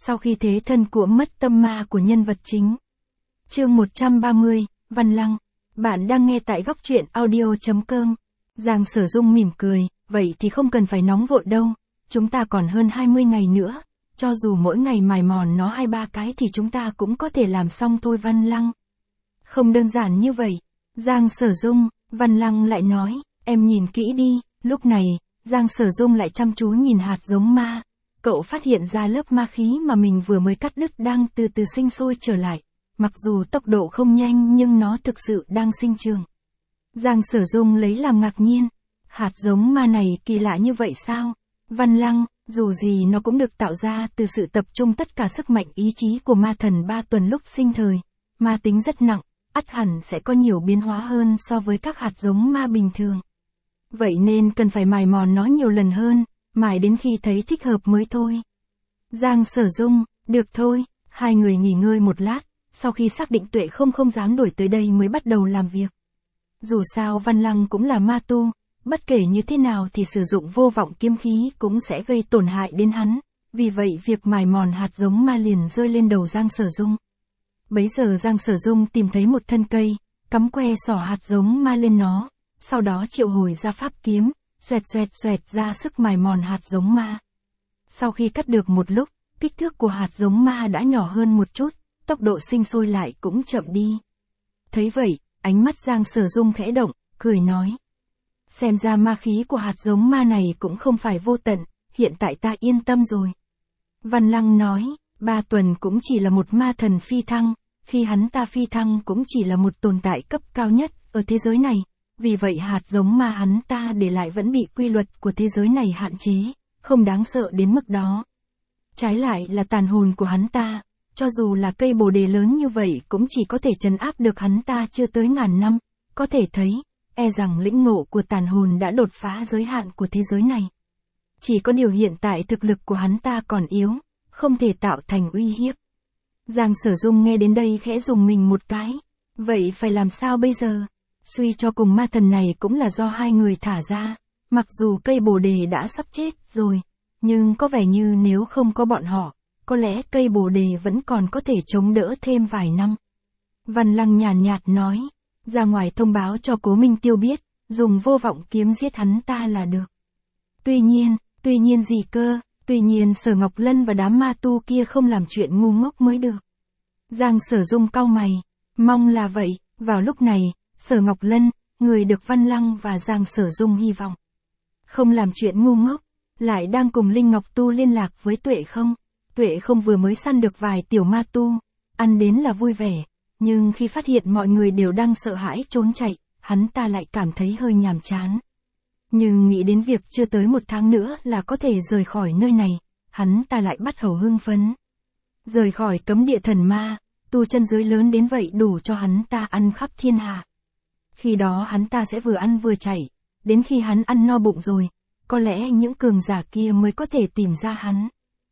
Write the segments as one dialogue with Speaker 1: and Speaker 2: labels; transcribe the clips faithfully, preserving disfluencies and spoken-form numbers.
Speaker 1: Sau khi thế thân của mất tâm ma của nhân vật chính. Chương một trăm ba mươi, Văn Lăng. Bạn đang nghe tại góc truyện audio chấm com. Giang Sở Dung mỉm cười, vậy thì không cần phải nóng vội đâu, chúng ta còn hơn hai mươi ngày nữa, cho dù mỗi ngày mài mòn nó hai ba cái thì chúng ta cũng có thể làm xong thôi Văn Lăng. Không đơn giản như vậy, Giang Sở Dung, Văn Lăng lại nói, em nhìn kỹ đi, lúc này, Giang Sở Dung lại chăm chú nhìn hạt giống ma. Cậu phát hiện ra lớp ma khí mà mình vừa mới cắt đứt đang từ từ sinh sôi trở lại. Mặc dù tốc độ không nhanh nhưng nó thực sự đang sinh trưởng. Giang Sở Dung lấy làm ngạc nhiên. Hạt giống ma này kỳ lạ như vậy sao? Văn Lăng, dù gì nó cũng được tạo ra từ sự tập trung tất cả sức mạnh ý chí của ma thần ba tuần lúc sinh thời. Ma tính rất nặng, ắt hẳn sẽ có nhiều biến hóa hơn so với các hạt giống ma bình thường. Vậy nên cần phải mài mòn nó nhiều lần hơn, mài đến khi thấy thích hợp mới thôi. Giang Sở Dung, được thôi, hai người nghỉ ngơi một lát, sau khi xác định Tuệ không không dám đuổi tới đây mới bắt đầu làm việc. Dù sao Văn Lăng cũng là ma tu, bất kể như thế nào thì sử dụng vô vọng kiếm khí cũng sẽ gây tổn hại đến hắn, vì vậy việc mài mòn hạt giống ma liền rơi lên đầu Giang Sở Dung. Bấy giờ Giang Sở Dung tìm thấy một thân cây, cắm que xỏ hạt giống ma lên nó, sau đó triệu hồi ra pháp kiếm, xoẹt xoẹt xoẹt ra sức mài mòn hạt giống ma. Sau khi cắt được một lúc, kích thước của hạt giống ma đã nhỏ hơn một chút, tốc độ sinh sôi lại cũng chậm đi. Thấy vậy, ánh mắt Giang Sở Dung khẽ động, cười nói. Xem ra ma khí của hạt giống ma này cũng không phải vô tận, hiện tại ta yên tâm rồi. Văn Lăng nói, ba tuần cũng chỉ là một ma thần phi thăng, khi hắn ta phi thăng cũng chỉ là một tồn tại cấp cao nhất ở thế giới này, vì vậy hạt giống ma hắn ta để lại vẫn bị quy luật của thế giới này hạn chế, không đáng sợ đến mức đó. Trái lại là tàn hồn của hắn ta, cho dù là cây bồ đề lớn như vậy cũng chỉ có thể trấn áp được hắn ta chưa tới ngàn năm, có thể thấy, e rằng lĩnh ngộ của tàn hồn đã đột phá giới hạn của thế giới này. Chỉ có điều hiện tại thực lực của hắn ta còn yếu, không thể tạo thành uy hiếp. Giang Sở Dung nghe đến đây khẽ dùng mình một cái, vậy phải làm sao bây giờ? Suy cho cùng ma thần này cũng là do hai người thả ra, mặc dù cây bồ đề đã sắp chết rồi, nhưng có vẻ như nếu không có bọn họ, có lẽ cây bồ đề vẫn còn có thể chống đỡ thêm vài năm. Văn Lăng nhàn nhạt nói, ra ngoài thông báo cho Cố Minh Tiêu biết, dùng vô vọng kiếm giết hắn ta là được. Tuy nhiên, tuy nhiên gì cơ, tuy nhiên Sở Ngọc Lân và đám ma tu kia không làm chuyện ngu ngốc mới được. Giang Sở Dung cau mày, mong là vậy, vào lúc này, Sở Ngọc Lân, người được Văn Lăng và Giang Sở Dung hy vọng. Không làm chuyện ngu ngốc, lại đang cùng Linh Ngọc Tu liên lạc với Tuệ không? Tuệ không vừa mới săn được vài tiểu ma tu, ăn đến là vui vẻ, nhưng khi phát hiện mọi người đều đang sợ hãi trốn chạy, hắn ta lại cảm thấy hơi nhàm chán. Nhưng nghĩ đến việc chưa tới một tháng nữa là có thể rời khỏi nơi này, hắn ta lại bắt đầu hưng phấn. Rời khỏi cấm địa thần ma, tu chân giới lớn đến vậy đủ cho hắn ta ăn khắp thiên hạ. Khi đó hắn ta sẽ vừa ăn vừa chạy, đến khi hắn ăn no bụng rồi, có lẽ những cường giả kia mới có thể tìm ra hắn.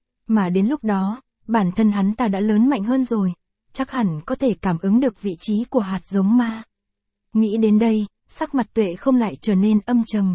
Speaker 1: Mà đến lúc đó, bản thân hắn ta đã lớn mạnh hơn rồi, chắc hẳn có thể cảm ứng được vị trí của hạt giống ma. Nghĩ đến đây, sắc mặt Tuệ không lại trở nên âm trầm.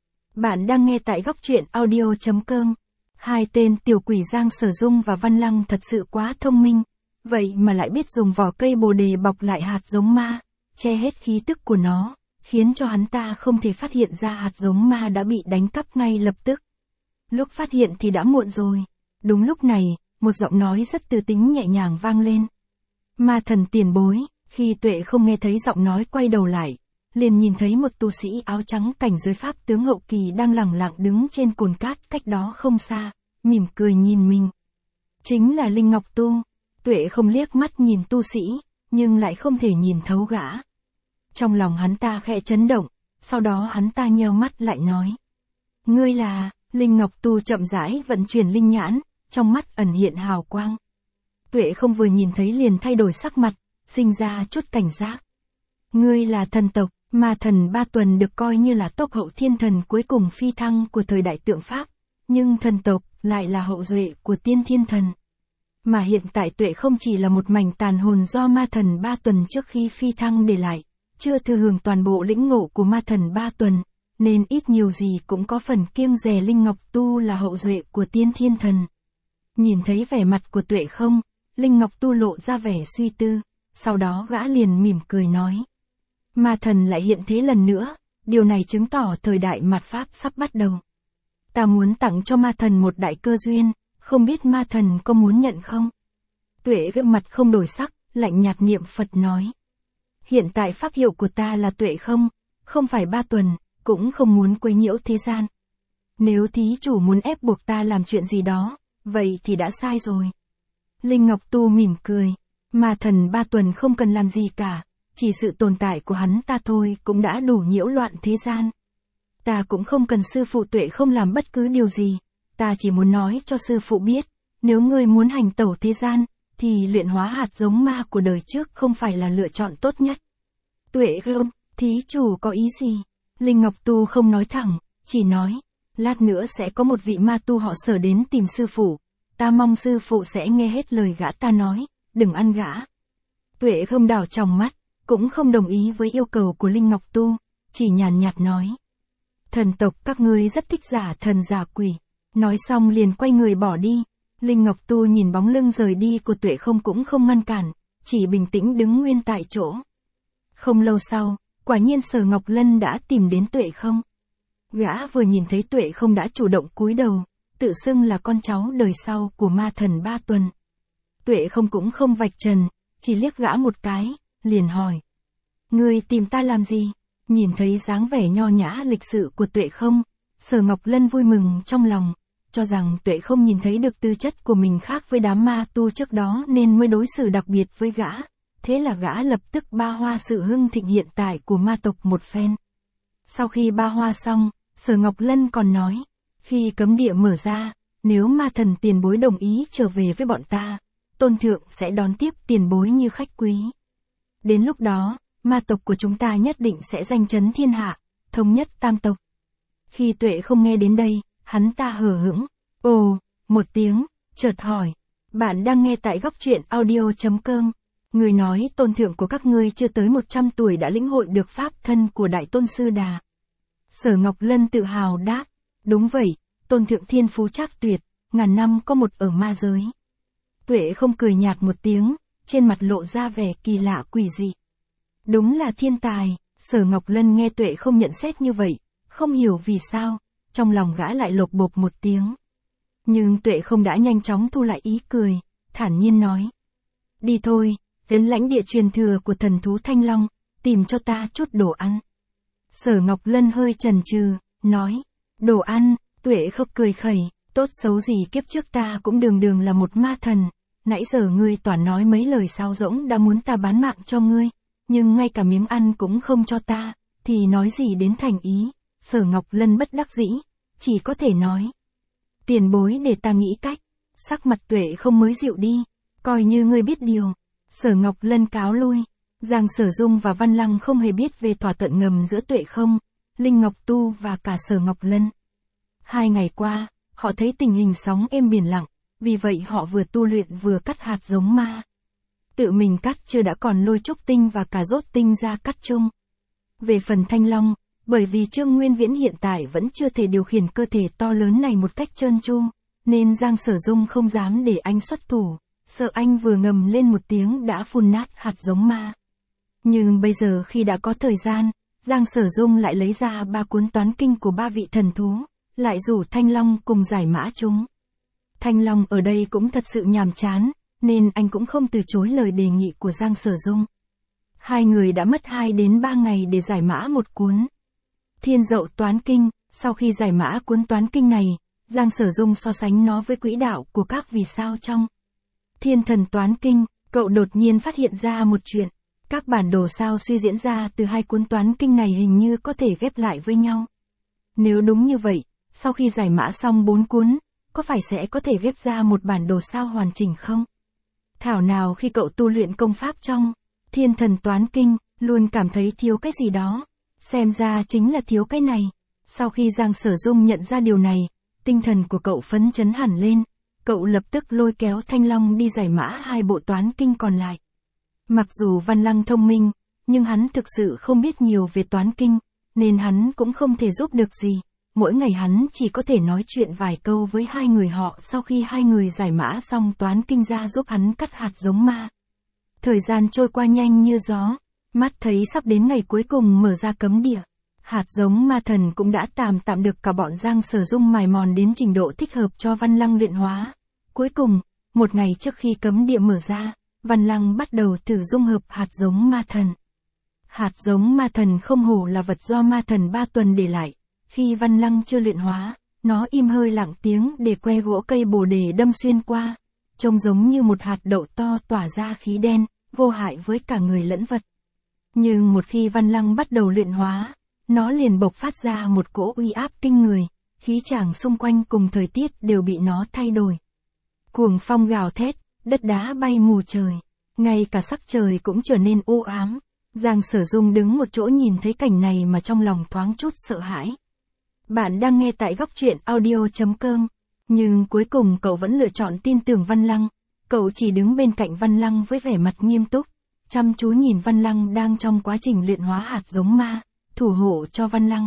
Speaker 1: Bạn đang nghe tại góc truyện audio chấm com. Hai tên tiểu quỷ Giang Sở Dung và Văn Lăng thật sự quá thông minh, vậy mà lại biết dùng vỏ cây bồ đề bọc lại hạt giống ma, che hết khí tức của nó, khiến cho hắn ta không thể phát hiện ra hạt giống ma đã bị đánh cắp ngay lập tức. Lúc phát hiện thì đã muộn rồi. Đúng lúc này, một giọng nói rất tư tính nhẹ nhàng vang lên. Ma thần tiền bối, khi Tuệ không nghe thấy giọng nói quay đầu lại, liền nhìn thấy một tu sĩ áo trắng cảnh giới pháp tướng hậu kỳ đang lẳng lặng đứng trên cồn cát cách đó không xa, mỉm cười nhìn mình. Chính là Linh Ngọc Tu. Tuệ không liếc mắt nhìn tu sĩ, nhưng lại không thể nhìn thấu gã. Trong lòng hắn ta khẽ chấn động, sau đó hắn ta nheo mắt lại nói. Ngươi là... Linh Ngọc Tu chậm rãi vận chuyển linh nhãn, trong mắt ẩn hiện hào quang. Tuệ không vừa nhìn thấy liền thay đổi sắc mặt, sinh ra chút cảnh giác. Ngươi là thần tộc, ma thần ba tuần được coi như là tộc hậu thiên thần cuối cùng phi thăng của thời đại tượng Pháp, nhưng thần tộc lại là hậu duệ của tiên thiên thần. Mà hiện tại Tuệ không chỉ là một mảnh tàn hồn do ma thần ba tuần trước khi phi thăng để lại, chưa thừa hưởng toàn bộ lĩnh ngộ của ma thần ba tuần. Nên ít nhiều gì cũng có phần kiêng dè Linh Ngọc Tu là hậu duệ của tiên thiên thần. Nhìn thấy vẻ mặt của Tuệ không, Linh Ngọc Tu lộ ra vẻ suy tư, sau đó gã liền mỉm cười nói. Ma thần lại hiện thế lần nữa, điều này chứng tỏ thời đại mạt Pháp sắp bắt đầu. Ta muốn tặng cho ma thần một đại cơ duyên, không biết ma thần có muốn nhận không? Tuệ gương mặt không đổi sắc, lạnh nhạt niệm Phật nói. Hiện tại pháp hiệu của ta là Tuệ không, không phải Ba Tuần, cũng không muốn quấy nhiễu thế gian. Nếu thí chủ muốn ép buộc ta làm chuyện gì đó, vậy thì đã sai rồi. Linh Ngọc Tu mỉm cười, ma thần Ba Tuần không cần làm gì cả, chỉ sự tồn tại của hắn ta thôi cũng đã đủ nhiễu loạn thế gian. Ta cũng không cần sư phụ Tuệ không làm bất cứ điều gì, ta chỉ muốn nói cho sư phụ biết, nếu ngươi muốn hành tẩu thế gian, thì luyện hóa hạt giống ma của đời trước không phải là lựa chọn tốt nhất. Tuệ không, thí chủ có ý gì? Linh Ngọc Tu không nói thẳng, chỉ nói, lát nữa sẽ có một vị ma tu họ Sở đến tìm sư phụ, ta mong sư phụ sẽ nghe hết lời gã ta nói, đừng ăn gã. Tuệ không đảo trong mắt, cũng không đồng ý với yêu cầu của Linh Ngọc Tu, chỉ nhàn nhạt nói. Thần tộc các ngươi rất thích giả thần giả quỷ. Nói xong liền quay người bỏ đi. Linh Ngọc Tu nhìn bóng lưng rời đi của Tuệ không cũng không ngăn cản, chỉ bình tĩnh đứng nguyên tại chỗ. Không lâu sau, quả nhiên Sở Ngọc Lân đã tìm đến Tuệ không. Gã vừa nhìn thấy Tuệ không đã chủ động cúi đầu, tự xưng là con cháu đời sau của ma thần Ba Tuần. Tuệ không cũng không vạch trần, chỉ liếc gã một cái, liền hỏi. Ngươi tìm ta làm gì? Nhìn thấy dáng vẻ nho nhã lịch sự của Tuệ không, Sở Ngọc Lân vui mừng trong lòng, cho rằng Tuệ không nhìn thấy được tư chất của mình khác với đám ma tu trước đó nên mới đối xử đặc biệt với gã. Thế là gã lập tức ba hoa sự hưng thịnh hiện tại của ma tộc một phen. Sau khi ba hoa xong, Sở Ngọc Lân còn nói, khi cấm địa mở ra, nếu ma thần tiền bối đồng ý trở về với bọn ta, tôn thượng sẽ đón tiếp tiền bối như khách quý. Đến lúc đó, ma tộc của chúng ta nhất định sẽ danh chấn thiên hạ, thống nhất tam tộc. Khi Tuệ không nghe đến đây, hắn ta hờ hững, ồ, một tiếng, chợt hỏi, bạn đang nghe tại góc truyện audio.com. Người nói tôn thượng của các ngươi chưa tới một trăm tuổi đã lĩnh hội được pháp thân của Đại Tôn Sư Đà. Sở Ngọc Lân tự hào đáp, đúng vậy, tôn thượng thiên phú trác tuyệt, ngàn năm có một ở ma giới. Tuệ không cười nhạt một tiếng, trên mặt lộ ra vẻ kỳ lạ quỷ dị. Đúng là thiên tài. Sở Ngọc Lân nghe Tuệ không nhận xét như vậy, không hiểu vì sao, trong lòng gã lại lột bột một tiếng. Nhưng Tuệ không đã nhanh chóng thu lại ý cười, thản nhiên nói. Đi thôi, đến lãnh địa truyền thừa của thần thú Thanh Long, tìm cho ta chút đồ ăn. Sở Ngọc Lân hơi chần chừ, nói, đồ ăn. Tuệ không cười khẩy, tốt xấu gì kiếp trước ta cũng đường đường là một ma thần, nãy giờ ngươi toàn nói mấy lời sáo rỗng đã muốn ta bán mạng cho ngươi. Nhưng ngay cả miếng ăn cũng không cho ta, thì nói gì đến thành ý. Sở Ngọc Lân bất đắc dĩ, chỉ có thể nói. Tiền bối để ta nghĩ cách. Sắc mặt Tuệ không mới dịu đi, coi như ngươi biết điều. Sở Ngọc Lân cáo lui. Giang Sở Dung và Văn Lăng không hề biết về thỏa thuận ngầm giữa Tuệ không, Linh Ngọc Tu và cả Sở Ngọc Lân. Hai ngày qua, họ thấy tình hình sóng êm biển lặng, vì vậy họ vừa tu luyện vừa cắt hạt giống ma. Tự mình cắt chưa đã còn lôi trúc tinh và cả rốt tinh ra cắt chung. Về phần Thanh Long, bởi vì Trương Nguyên Viễn hiện tại vẫn chưa thể điều khiển cơ thể to lớn này một cách trơn tru, nên Giang Sở Dung không dám để anh xuất thủ, sợ anh vừa ngầm lên một tiếng đã phun nát hạt giống ma. Nhưng bây giờ khi đã có thời gian, Giang Sở Dung lại lấy ra ba cuốn toán kinh của ba vị thần thú, lại rủ Thanh Long cùng giải mã chúng. Thanh Long ở đây cũng thật sự nhàm chán, nên anh cũng không từ chối lời đề nghị của Giang Sở Dung. Hai người đã mất hai đến ba ngày để giải mã một cuốn Thiên Dậu Toán Kinh. Sau khi giải mã cuốn toán kinh này, Giang Sở Dung so sánh nó với quỹ đạo của các vì sao trong Thiên Thần Toán Kinh, cậu đột nhiên phát hiện ra một chuyện. Các bản đồ sao suy diễn ra từ hai cuốn toán kinh này hình như có thể ghép lại với nhau. Nếu đúng như vậy, sau khi giải mã xong bốn cuốn, có phải sẽ có thể ghép ra một bản đồ sao hoàn chỉnh không? Thảo nào khi cậu tu luyện công pháp trong Thiên Thần Toán Kinh, luôn cảm thấy thiếu cái gì đó. Xem ra chính là thiếu cái này. Sau khi Giang Sở Dung nhận ra điều này, tinh thần của cậu phấn chấn hẳn lên. Cậu lập tức lôi kéo Thanh Long đi giải mã hai bộ toán kinh còn lại. Mặc dù Văn Lăng thông minh, nhưng hắn thực sự không biết nhiều về toán kinh, nên hắn cũng không thể giúp được gì. mỗi ngày hắn chỉ có thể nói chuyện vài câu với hai người họ sau khi hai người giải mã xong toán kinh ra giúp hắn cắt hạt giống ma. Thời gian trôi qua nhanh như gió, mắt thấy sắp đến ngày cuối cùng mở ra cấm địa. Hạt giống ma thần cũng đã tạm tạm được cả bọn Giang Sở Dung mài mòn đến trình độ thích hợp cho Văn Lăng luyện hóa. Cuối cùng, một ngày trước khi cấm địa mở ra, Văn Lăng bắt đầu thử dung hợp hạt giống ma thần. Hạt giống ma thần không hổ là vật do ma thần ba tuần để lại. Khi Văn Lăng chưa luyện hóa, nó im hơi lặng tiếng để que gỗ cây bồ đề đâm xuyên qua. Trông giống như một hạt đậu to tỏa ra khí đen, vô hại với cả người lẫn vật. Nhưng một khi Văn Lăng bắt đầu luyện hóa, nó liền bộc phát ra một cỗ uy áp kinh người, khí tràng xung quanh cùng thời tiết đều bị nó thay đổi. Cuồng phong gào thét, đất đá bay mù trời, ngay cả sắc trời cũng trở nên u ám. Giang Sở Dung đứng một chỗ nhìn thấy cảnh này mà trong lòng thoáng chút sợ hãi. Bạn đang nghe tại góc truyện audio chấm com, nhưng cuối cùng cậu vẫn lựa chọn tin tưởng Văn Lăng. Cậu chỉ đứng bên cạnh Văn Lăng với vẻ mặt nghiêm túc, chăm chú nhìn Văn Lăng đang trong quá trình luyện hóa hạt giống ma, thủ hộ cho Văn Lăng.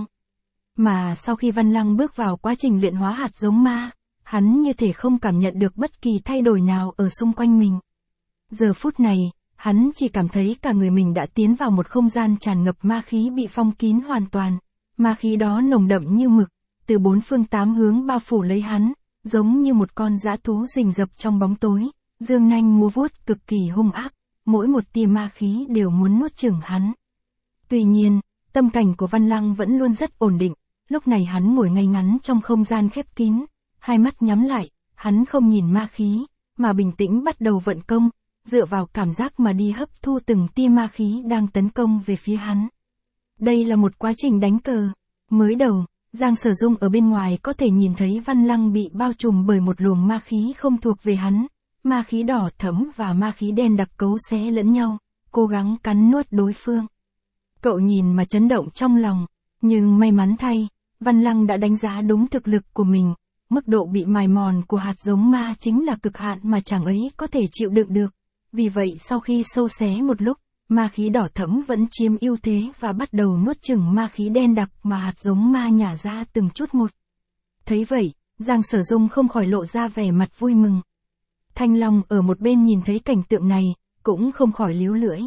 Speaker 1: Mà sau khi Văn Lăng bước vào quá trình luyện hóa hạt giống ma, hắn như thể không cảm nhận được bất kỳ thay đổi nào ở xung quanh mình. Giờ phút này, hắn chỉ cảm thấy cả người mình đã tiến vào một không gian tràn ngập ma khí bị phong kín hoàn toàn. Ma khí đó nồng đậm như mực, từ bốn phương tám hướng bao phủ lấy hắn, giống như một con dã thú rình rập trong bóng tối, dương nanh múa vuốt cực kỳ hung ác, mỗi một tia ma khí đều muốn nuốt chửng hắn. Tuy nhiên, tâm cảnh của Văn Lăng vẫn luôn rất ổn định, lúc này hắn ngồi ngay ngắn trong không gian khép kín, hai mắt nhắm lại, hắn không nhìn ma khí, mà bình tĩnh bắt đầu vận công, dựa vào cảm giác mà đi hấp thu từng tia ma khí đang tấn công về phía hắn. Đây là một quá trình đánh cờ. Mới đầu, Giang Sở Dung ở bên ngoài có thể nhìn thấy Văn Lăng bị bao trùm bởi một luồng ma khí không thuộc về hắn, ma khí đỏ thẫm và ma khí đen đặc cấu xé lẫn nhau, cố gắng cắn nuốt đối phương. Cậu nhìn mà chấn động trong lòng, nhưng may mắn thay, Văn Lăng đã đánh giá đúng thực lực của mình, mức độ bị mài mòn của hạt giống ma chính là cực hạn mà chàng ấy có thể chịu đựng được. Vì vậy sau khi sâu xé một lúc, ma khí đỏ thẫm vẫn chiếm ưu thế và bắt đầu nuốt chửng ma khí đen đặc mà hạt giống ma nhả ra từng chút một. Thấy vậy, Giang Sở Dung không khỏi lộ ra vẻ mặt vui mừng. Thanh Long ở một bên nhìn thấy cảnh tượng này, cũng không khỏi líu lưỡi.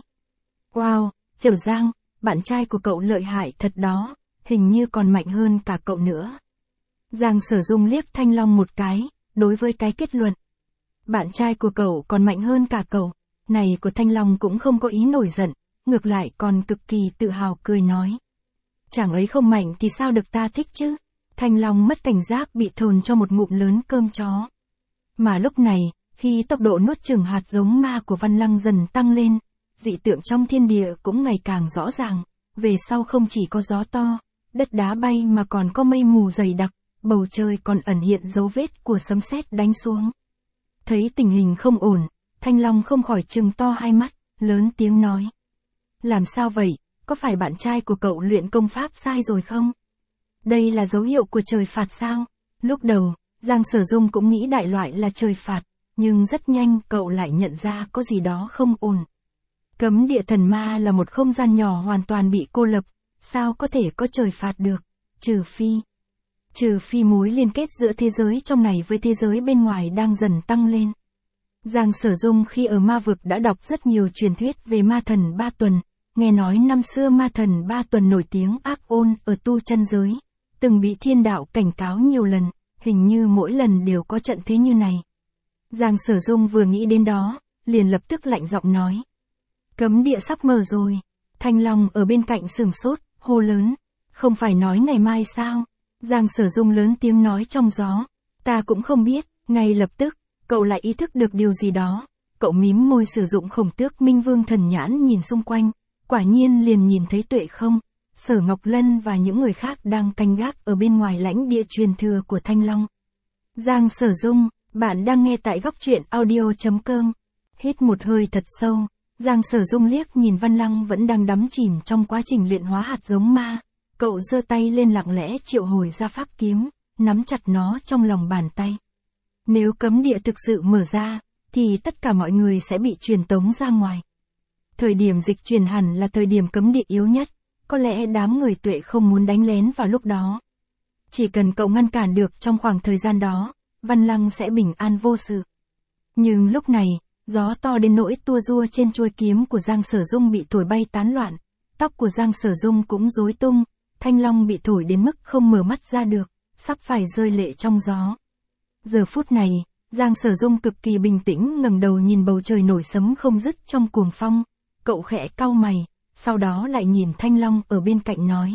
Speaker 1: Wow, Tiểu Giang, bạn trai của cậu lợi hại thật đó, hình như còn mạnh hơn cả cậu nữa. Giang Sở Dung liếc Thanh Long một cái, đối với cái kết luận. Bạn trai của cậu còn mạnh hơn cả cậu. Này của Thanh Long cũng không có ý nổi giận, ngược lại còn cực kỳ tự hào cười nói. Chàng ấy không mạnh thì sao được ta thích chứ? Thanh Long mất cảnh giác bị thồn cho một ngụm lớn cơm chó. Mà lúc này, khi tốc độ nuốt chửng hạt giống ma của Văn Lăng dần tăng lên, dị tượng trong thiên địa cũng ngày càng rõ ràng, về sau không chỉ có gió to, đất đá bay mà còn có mây mù dày đặc, bầu trời còn ẩn hiện dấu vết của sấm sét đánh xuống. Thấy tình hình không ổn, Thanh Long không khỏi trừng to hai mắt, lớn tiếng nói. Làm sao vậy, có phải bạn trai của cậu luyện công pháp sai rồi không? Đây là dấu hiệu của trời phạt sao? Lúc đầu, Giang Sở Dung cũng nghĩ đại loại là trời phạt, nhưng rất nhanh cậu lại nhận ra có gì đó không ổn. Cấm địa thần ma là một không gian nhỏ hoàn toàn bị cô lập, sao có thể có trời phạt được, trừ phi. Trừ phi mối liên kết giữa thế giới trong này với thế giới bên ngoài đang dần tăng lên. Giang Sở Dung khi ở ma vực đã đọc rất nhiều truyền thuyết về ma thần ba tuần, nghe nói năm xưa ma thần ba tuần nổi tiếng ác ôn ở tu chân giới, từng bị thiên đạo cảnh cáo nhiều lần, hình như mỗi lần đều có trận thế như này. Giang Sở Dung vừa nghĩ đến đó, liền lập tức lạnh giọng nói. Cấm địa sắp mở rồi. Thanh Long ở bên cạnh sừng sốt, hô lớn. Không phải nói ngày mai sao? Giang Sở Dung lớn tiếng nói trong gió. Ta cũng không biết, ngay lập tức, cậu lại ý thức được điều gì đó. Cậu mím môi sử dụng Khổng Tước Minh Vương thần nhãn nhìn xung quanh, quả nhiên liền nhìn thấy Tuệ Không, Sở Ngọc Lân và những người khác đang canh gác ở bên ngoài lãnh địa truyền thừa của Thanh Long. Giang Sở Dung, bạn đang nghe tại góc truyện audio chấm com. Hít một hơi thật sâu, Giang Sở Dung liếc nhìn Văn Lăng vẫn đang đắm chìm trong quá trình luyện hóa hạt giống ma. Cậu giơ tay lên lặng lẽ triệu hồi ra pháp kiếm, nắm chặt nó trong lòng bàn tay. Nếu cấm địa thực sự mở ra, thì tất cả mọi người sẽ bị truyền tống ra ngoài. Thời điểm dịch truyền hẳn là thời điểm cấm địa yếu nhất, có lẽ đám người Tuệ không muốn đánh lén vào lúc đó. Chỉ cần cậu ngăn cản được trong khoảng thời gian đó, Văn Lăng sẽ bình an vô sự. Nhưng lúc này, gió to đến nỗi tua rua trên chuôi kiếm của Giang Sở Dung bị thổi bay tán loạn, tóc của Giang Sở Dung cũng rối tung, thanh long bị thổi đến mức không mở mắt ra được, sắp phải rơi lệ trong gió. Giờ phút này, Giang Sở Dung cực kỳ bình tĩnh ngẩng đầu nhìn bầu trời nổi sấm không dứt trong cuồng phong, cậu khẽ cau mày, sau đó lại nhìn Thanh Long ở bên cạnh nói.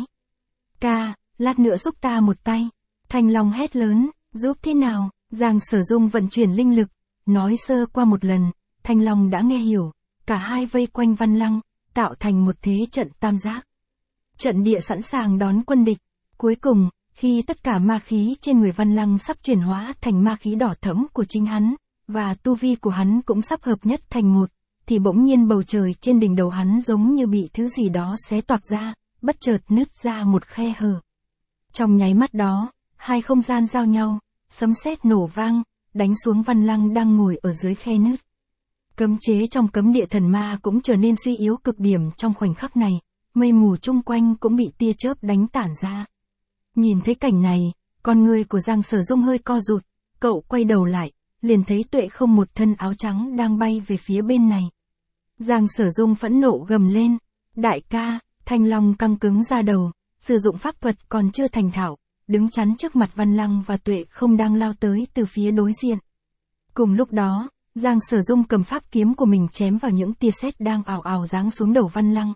Speaker 1: Ca, lát nữa giúp ta một tay. Thanh Long hét lớn, giúp thế nào? Giang Sở Dung vận chuyển linh lực, nói sơ qua một lần, Thanh Long đã nghe hiểu, cả hai vây quanh Văn Lăng, tạo thành một thế trận tam giác. Trận địa sẵn sàng đón quân địch. Cuối cùng, khi tất cả ma khí trên người Văn Lăng sắp chuyển hóa thành ma khí đỏ thẫm của chính hắn, và tu vi của hắn cũng sắp hợp nhất thành một, thì bỗng nhiên bầu trời trên đỉnh đầu hắn giống như bị thứ gì đó xé toạc ra, bất chợt nứt ra một khe hở. Trong nháy mắt đó, hai không gian giao nhau, sấm sét nổ vang, đánh xuống Văn Lăng đang ngồi ở dưới khe nứt. Cấm chế trong cấm địa thần ma cũng trở nên suy yếu cực điểm trong khoảnh khắc này, mây mù chung quanh cũng bị tia chớp đánh tản ra. Nhìn thấy cảnh này, con người của Giang Sở Dung hơi co rụt, cậu quay đầu lại, liền thấy Tuệ Không một thân áo trắng đang bay về phía bên này. Giang Sở Dung phẫn nộ gầm lên, đại ca, Thanh Long căng cứng ra đầu, sử dụng pháp thuật còn chưa thành thạo, đứng chắn trước mặt Văn Lăng và Tuệ Không đang lao tới từ phía đối diện. Cùng lúc đó, Giang Sở Dung cầm pháp kiếm của mình chém vào những tia sét đang ào ào giáng xuống đầu Văn Lăng.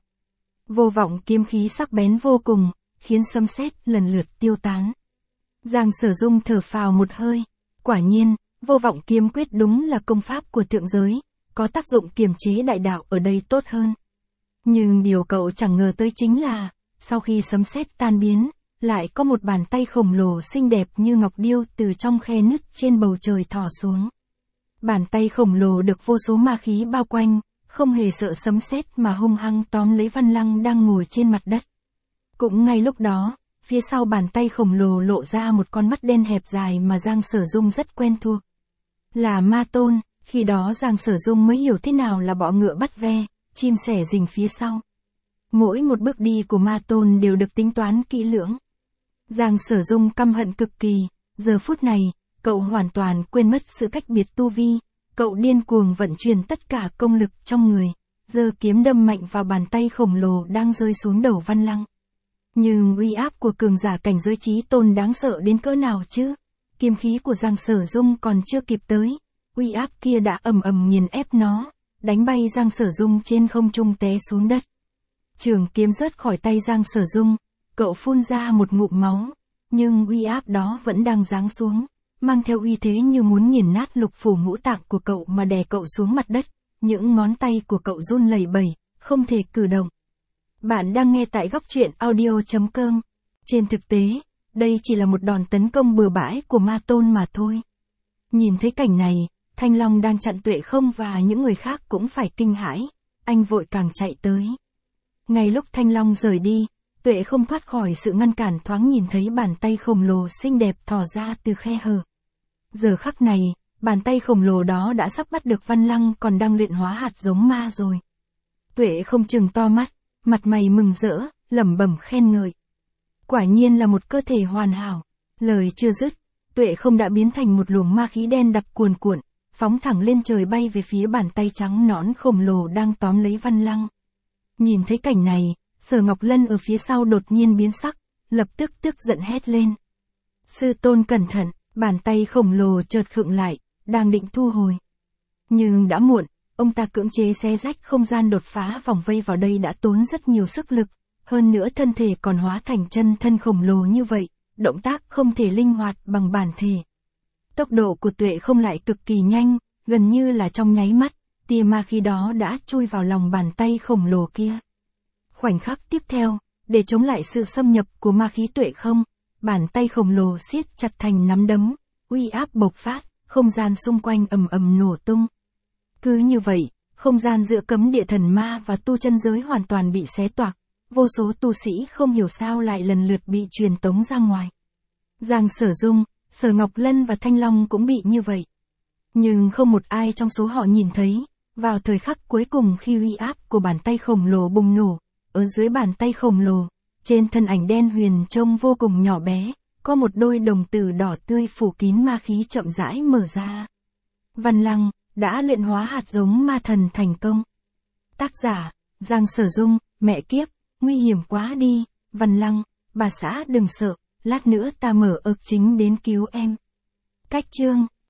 Speaker 1: Vô vọng kiếm khí sắc bén vô cùng, khiến sấm sét lần lượt tiêu tán. Giang Sở Dung thở phào một hơi, quả nhiên, vô vọng kiếm quyết đúng là công pháp của thượng giới, có tác dụng kiềm chế đại đạo ở đây tốt hơn. Nhưng điều cậu chẳng ngờ tới chính là, sau khi sấm sét tan biến, lại có một bàn tay khổng lồ xinh đẹp như ngọc điêu từ trong khe nứt trên bầu trời thò xuống. Bàn tay khổng lồ được vô số ma khí bao quanh, không hề sợ sấm sét mà hung hăng tóm lấy Văn Lăng đang ngồi trên mặt đất. Cũng ngay lúc đó, phía sau bàn tay khổng lồ lộ ra một con mắt đen hẹp dài mà Giang Sở Dung rất quen thuộc. Là Ma Tôn, khi đó Giang Sở Dung mới hiểu thế nào là bọ ngựa bắt ve, chim sẻ rình phía sau. Mỗi một bước đi của Ma Tôn đều được tính toán kỹ lưỡng. Giang Sở Dung căm hận cực kỳ, giờ phút này, cậu hoàn toàn quên mất sự cách biệt tu vi, cậu điên cuồng vận chuyển tất cả công lực trong người, giơ kiếm đâm mạnh vào bàn tay khổng lồ đang rơi xuống đầu Văn Lăng. Nhưng uy áp của cường giả cảnh giới chí tôn đáng sợ đến cỡ nào chứ? Kiếm khí của Giang Sở Dung còn chưa kịp tới, uy áp kia đã ầm ầm nghiền ép nó, đánh bay Giang Sở Dung trên không trung té xuống đất. Trường kiếm rớt khỏi tay Giang Sở Dung, cậu phun ra một ngụm máu, nhưng uy áp đó vẫn đang giáng xuống, mang theo uy thế như muốn nghiền nát lục phủ ngũ tạng của cậu mà đè cậu xuống mặt đất, những ngón tay của cậu run lẩy bẩy, không thể cử động. Bạn đang nghe tại góc truyện audio chấm com. Trên thực tế, đây chỉ là một đòn tấn công bừa bãi của Ma Tôn mà thôi. Nhìn thấy cảnh này, Thanh Long đang chặn Tuệ Không và những người khác cũng phải kinh hãi, anh vội càng chạy tới. Ngay lúc Thanh Long rời đi, Tuệ Không thoát khỏi sự ngăn cản thoáng nhìn thấy bàn tay khổng lồ xinh đẹp thò ra từ khe hở. Giờ khắc này, bàn tay khổng lồ đó đã sắp bắt được Văn Lăng còn đang luyện hóa hạt giống ma rồi. Tuệ Không trừng to mắt, mặt mày mừng rỡ, lẩm bẩm khen ngợi. Quả nhiên là một cơ thể hoàn hảo. Lời chưa dứt, Tuệ Không đã biến thành một luồng ma khí đen đặc cuồn cuộn, phóng thẳng lên trời bay về phía bàn tay trắng nõn khổng lồ đang tóm lấy Văn Lăng. Nhìn thấy cảnh này, Sở Ngọc Lân ở phía sau đột nhiên biến sắc, lập tức tức giận hét lên. Sư tôn cẩn thận, bàn tay khổng lồ chợt khựng lại, đang định thu hồi. Nhưng đã muộn, ông ta cưỡng chế xé rách không gian đột phá vòng vây vào đây đã tốn rất nhiều sức lực, hơn nữa thân thể còn hóa thành chân thân khổng lồ như vậy, động tác không thể linh hoạt bằng bản thể. Tốc độ của Tuệ Không lại cực kỳ nhanh, gần như là trong nháy mắt, tia ma khí đó đã chui vào lòng bàn tay khổng lồ kia. Khoảnh khắc tiếp theo, để chống lại sự xâm nhập của ma khí Tuệ Không, bàn tay khổng lồ siết chặt thành nắm đấm, uy áp bộc phát, không gian xung quanh ầm ầm nổ tung. Cứ như vậy, không gian giữa cấm địa thần ma và tu chân giới hoàn toàn bị xé toạc, vô số tu sĩ không hiểu sao lại lần lượt bị truyền tống ra ngoài. Giang Sở Dung, Sở Ngọc Lân và Thanh Long cũng bị như vậy. Nhưng không một ai trong số họ nhìn thấy, vào thời khắc cuối cùng khi uy áp của bàn tay khổng lồ bùng nổ, ở dưới bàn tay khổng lồ, trên thân ảnh đen huyền trông vô cùng nhỏ bé, có một đôi đồng tử đỏ tươi phủ kín ma khí chậm rãi mở ra. Văn Lăng, đã luyện hóa hạt giống ma thần thành công. Tác giả, Giang Sở Dung, mẹ kiếp, nguy hiểm quá đi, Văn Lăng, bà xã đừng sợ, lát nữa ta mở ực chính đến cứu em. Cách chương